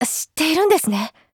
知っているんですね。